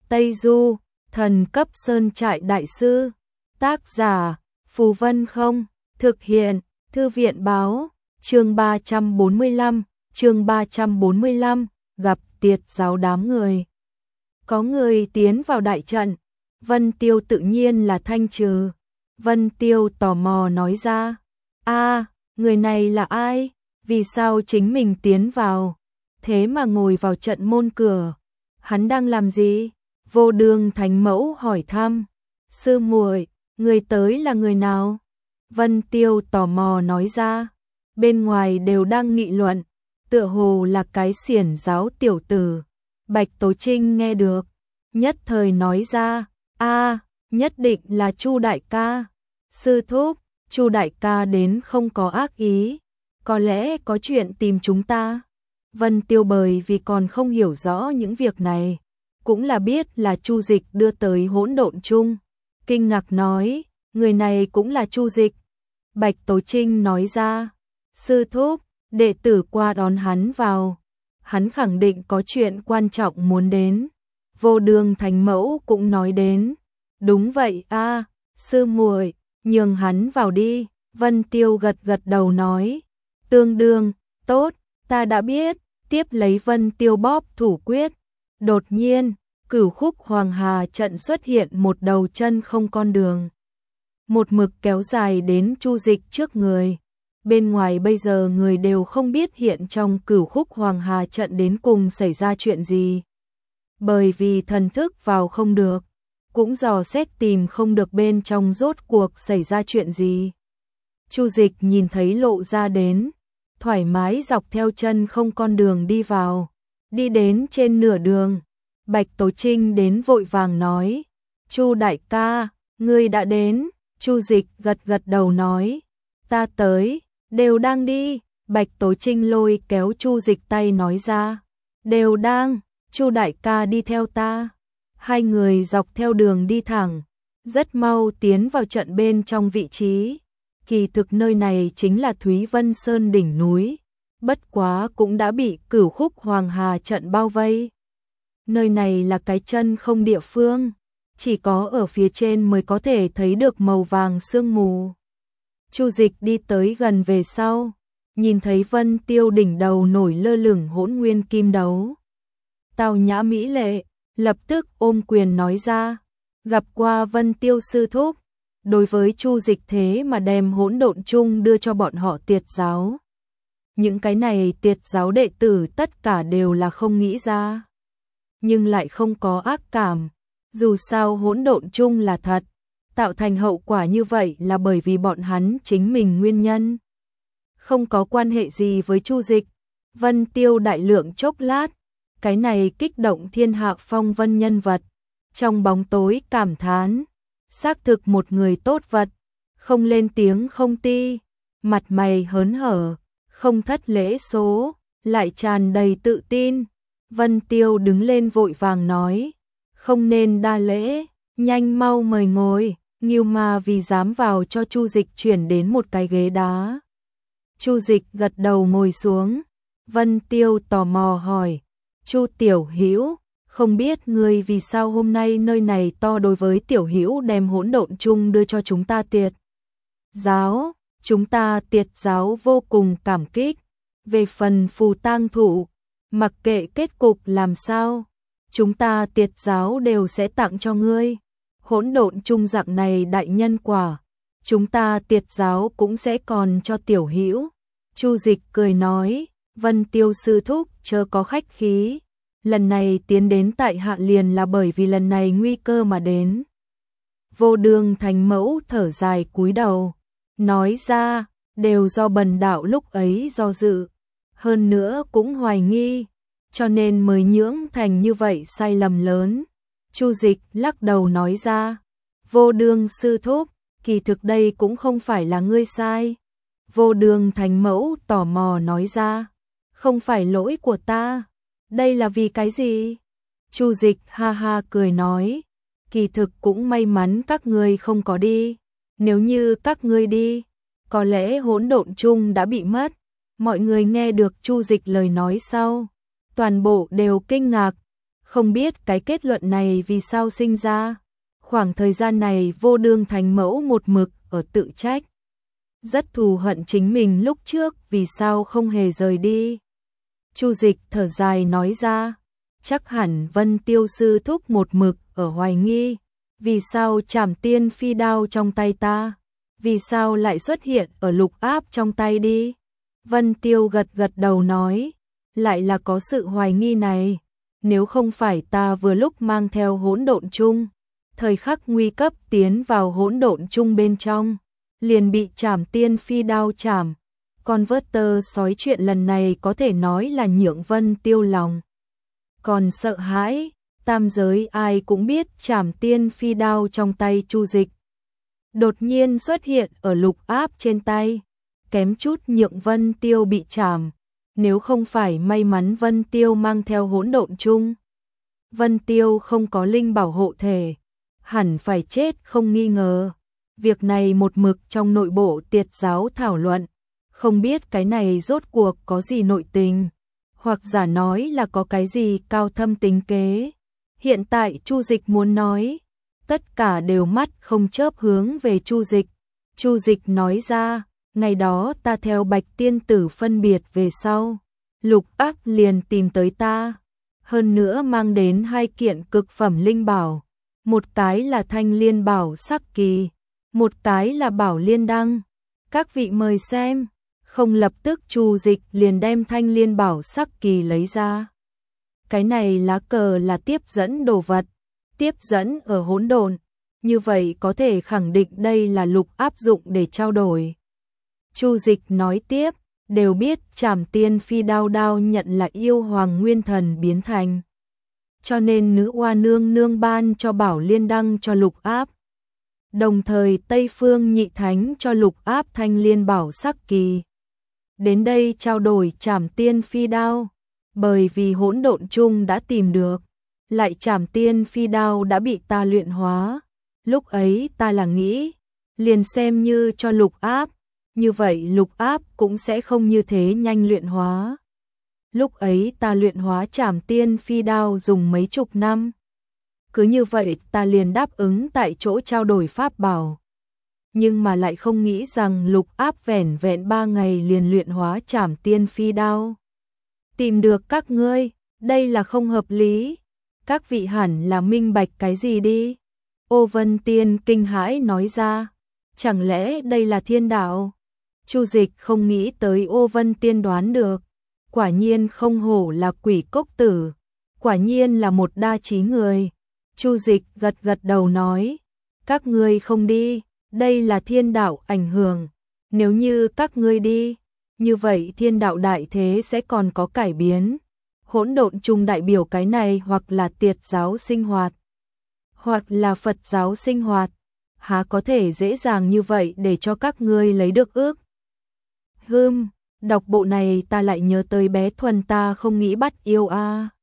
Tây Du, thần cấp sơn trại đại sư. Tác giả, Phù Vân Không. Thực hiện, Thư viện báo. Chương 345, gặp tiệt giáo đám người. Có người tiến vào đại trận, Vân Tiêu tự nhiên là thanh trừ. Vân Tiêu tò mò nói ra, người này là ai? Vì sao chính mình tiến vào? Thế mà ngồi vào trận môn cửa. Hắn đang làm gì? Vô Đường Thánh Mẫu hỏi thăm. Sư muội, người tới là người nào? Vân Tiêu tò mò nói ra. Bên ngoài đều đang nghị luận, tựa hồ là cái xiển giáo tiểu tử. Bạch Tố Trinh nghe được, nhất thời nói ra, nhất định là Chu đại ca. Sư thúc, Chu đại ca đến không có ác ý, có lẽ có chuyện tìm chúng ta. Vân Tiêu bởi vì còn không hiểu rõ những việc này, cũng là biết là Chu Dịch đưa tới hỗn độn chung. Kinh ngạc nói, người này cũng là Chu Dịch. Bạch Tố Trinh nói ra, sư thúc, đệ tử qua đón hắn vào. Hắn khẳng định có chuyện quan trọng muốn đến. Vô Đường Thánh Mẫu cũng nói đến. Đúng vậy sư muội, nhường hắn vào đi. Vân Tiêu gật gật đầu nói. Tương đương, tốt, ta đã biết. Tiếp lấy Vân Tiêu bóp thủ quyết. Đột nhiên, Cửu Khúc Hoàng Hà trận xuất hiện một đầu chân không con đường. Một mực kéo dài đến Chu Dịch trước người. Bên ngoài bây giờ người đều không biết hiện trong Cửu Khúc Hoàng Hà trận đến cùng xảy ra chuyện gì. Bởi vì thần thức vào không được, cũng dò xét tìm không được bên trong rốt cuộc xảy ra chuyện gì. Chu Dịch nhìn thấy lộ ra đến, thoải mái dọc theo chân không con đường đi vào. Đi đến trên nửa đường, Bạch Tố Trinh đến vội vàng nói, Chu đại ca, ngươi đã đến. Chu Dịch gật gật đầu nói, ta tới. Đều đang đi. Bạch Tố Trinh lôi kéo Chu Dịch tay nói ra, đều đang. Chu đại ca đi theo ta. Hai người dọc theo đường đi thẳng, rất mau tiến vào trận bên trong vị trí. Kỳ thực nơi này chính là Thúy Vân Sơn đỉnh núi, bất quá cũng đã bị Cửu Khúc Hoàng Hà trận bao vây. Nơi này là cái chân không địa phương, chỉ có ở phía trên mới có thể thấy được màu vàng sương mù. Chu Dịch đi tới gần về sau, nhìn thấy Vân Tiêu đỉnh đầu nổi lơ lửng hỗn nguyên kim đấu. Tào nhã mỹ lệ, lập tức ôm quyền nói ra, gặp qua Vân Tiêu sư thúc. Đối với Chu Dịch thế mà đem hỗn độn chung đưa cho bọn họ tiệt giáo. Những cái này tiệt giáo đệ tử tất cả đều là không nghĩ ra, nhưng lại không có ác cảm. Dù sao hỗn độn chung là thật, tạo thành hậu quả như vậy là bởi vì bọn hắn chính mình nguyên nhân, không có quan hệ gì với Chu Dịch. Vân Tiêu đại lượng chốc lát, cái này kích động thiên hạ phong vân nhân vật, trong bóng tối cảm thán, xác thực một người tốt vật, không lên tiếng không ti, mặt mày hớn hở, không thất lễ số, lại tràn đầy tự tin. Vân Tiêu đứng lên vội vàng nói, không nên đa lễ, nhanh mau mời ngồi. Ngưu Ma vì dám vào cho Chu Dịch chuyển đến một cái ghế đá. Chu Dịch gật đầu ngồi xuống. Vân Tiêu tò mò hỏi, Chu tiểu hữu, không biết ngươi vì sao hôm nay nơi này to đối với tiểu hữu đem hỗn độn chung đưa cho chúng ta tiệt giáo. Chúng ta tiệt giáo vô cùng cảm kích. Về phần Phù tang thụ, mặc kệ kết cục làm sao, chúng ta tiệt giáo đều sẽ tặng cho ngươi. Hỗn độn chung dạng này đại nhân quả, chúng ta tiệt giáo cũng sẽ còn cho tiểu hữu. Chu Dịch cười nói, Vân Tiêu sư thúc chớ có khách khí, lần này tiến đến tại hạ liền là bởi vì lần này nguy cơ mà đến. Vô Đường Thánh Mẫu thở dài cúi đầu, nói ra, đều do bần đạo lúc ấy do dự, hơn nữa cũng hoài nghi, cho nên mới nhưỡng thành như vậy sai lầm lớn. Chu Dịch lắc đầu nói ra, Vô Đường sư thúc, kỳ thực đây cũng không phải là ngươi sai. Vô Đường Thánh Mẫu tò mò nói ra, không phải lỗi của ta, đây là vì cái gì? Chu Dịch ha ha cười nói, kỳ thực cũng may mắn các ngươi không có đi, nếu như các ngươi đi, có lẽ hỗn độn chung đã bị mất. Mọi người nghe được Chu Dịch lời nói sau, toàn bộ đều kinh ngạc, Không biết cái kết luận này vì sao sinh ra. Khoảng thời gian này Vô Đương Thánh Mẫu một mực ở tự trách. Rất thù hận chính mình lúc trước vì sao không hề rời đi. Chu Dịch thở dài nói ra, chắc hẳn Vân Tiêu sư thúc một mực ở hoài nghi, vì sao Trảm Tiên phi đao trong tay ta, vì sao lại xuất hiện ở Lục Áp trong tay đi. Vân Tiêu gật gật đầu nói, lại là có sự hoài nghi này, nếu không phải ta vừa lúc mang theo hỗn độn chung, thời khắc nguy cấp tiến vào hỗn độn chung bên trong, liền bị Trảm Tiên phi đao chảm. Con vớt tơ sói chuyện lần này có thể nói là nhượng Vân Tiêu lòng. Còn sợ hãi, tam giới ai cũng biết Trảm Tiên phi đao trong tay Chu Dịch. Đột nhiên xuất hiện ở Lục Áp trên tay, kém chút nhượng Vân Tiêu bị chảm. Nếu không phải may mắn Vân Tiêu mang theo hỗn độn chung, Vân Tiêu không có linh bảo hộ thể, hẳn phải chết không nghi ngờ. Việc này một mực trong nội bộ Tiệt giáo thảo luận, không biết cái này rốt cuộc có gì nội tình, hoặc giả nói là có cái gì cao thâm tính kế. Hiện tại Chu Dịch muốn nói, tất cả đều mắt không chớp hướng về Chu Dịch. Chu Dịch nói ra, ngày đó ta theo Bạch Tiên Tử phân biệt về sau, Lục Áp liền tìm tới ta, hơn nữa mang đến 2 kiện cực phẩm linh bảo, một cái là Thanh Liên Bảo Sắc Kỳ, một cái là Bảo Liên Đăng. Các vị mời xem. Không lập tức Chu Dịch liền đem Thanh Liên Bảo Sắc Kỳ lấy ra. Cái này lá cờ là tiếp dẫn đồ vật, tiếp dẫn ở hỗn độn, như vậy có thể khẳng định đây là Lục áp dụng để trao đổi. Chu Dịch nói tiếp, đều biết Trảm Tiên phi đao đao nhận là yêu hoàng nguyên thần biến thành, cho nên nữ oa nương nương ban cho Bảo Liên Đăng cho Lục áp. Đồng thời Tây Phương Nhị Thánh cho Lục áp Thanh Liên Bảo Sắc Kỳ. Đến đây trao đổi Trảm Tiên phi đao, bởi vì hỗn độn chung đã tìm được, lại Trảm Tiên phi đao đã bị ta luyện hóa. Lúc ấy ta là nghĩ, liền xem như cho Lục áp, như vậy Lục áp cũng sẽ không như thế nhanh luyện hóa. Lúc ấy ta luyện hóa Trảm Tiên phi đao dùng mấy chục năm. Cứ như vậy ta liền đáp ứng tại chỗ trao đổi pháp bảo. Nhưng mà lại không nghĩ rằng Lục áp vẻn vẹn 3 ngày liền luyện hóa Trảm Tiên phi đao. Tìm được các ngươi, đây là không hợp lý. Các vị hẳn là minh bạch cái gì đi. Ô Vân Tiên kinh hãi nói ra, chẳng lẽ đây là thiên đạo? Chu Dịch không nghĩ tới Ô Vân Tiên đoán được, quả nhiên không hổ là Quỷ Cốc Tử, quả nhiên là một đa trí người. Chu Dịch gật gật đầu nói, các ngươi không đi, đây là thiên đạo ảnh hưởng, nếu như các ngươi đi, như vậy thiên đạo đại thế sẽ còn có cải biến. Hỗn độn chung đại biểu cái này hoặc là Tiệt giáo sinh hoạt, hoặc là Phật giáo sinh hoạt, há có thể dễ dàng như vậy để cho các ngươi lấy được ước. Đọc bộ này ta lại nhớ tới bé Thuần ta không nghĩ bắt yêu a.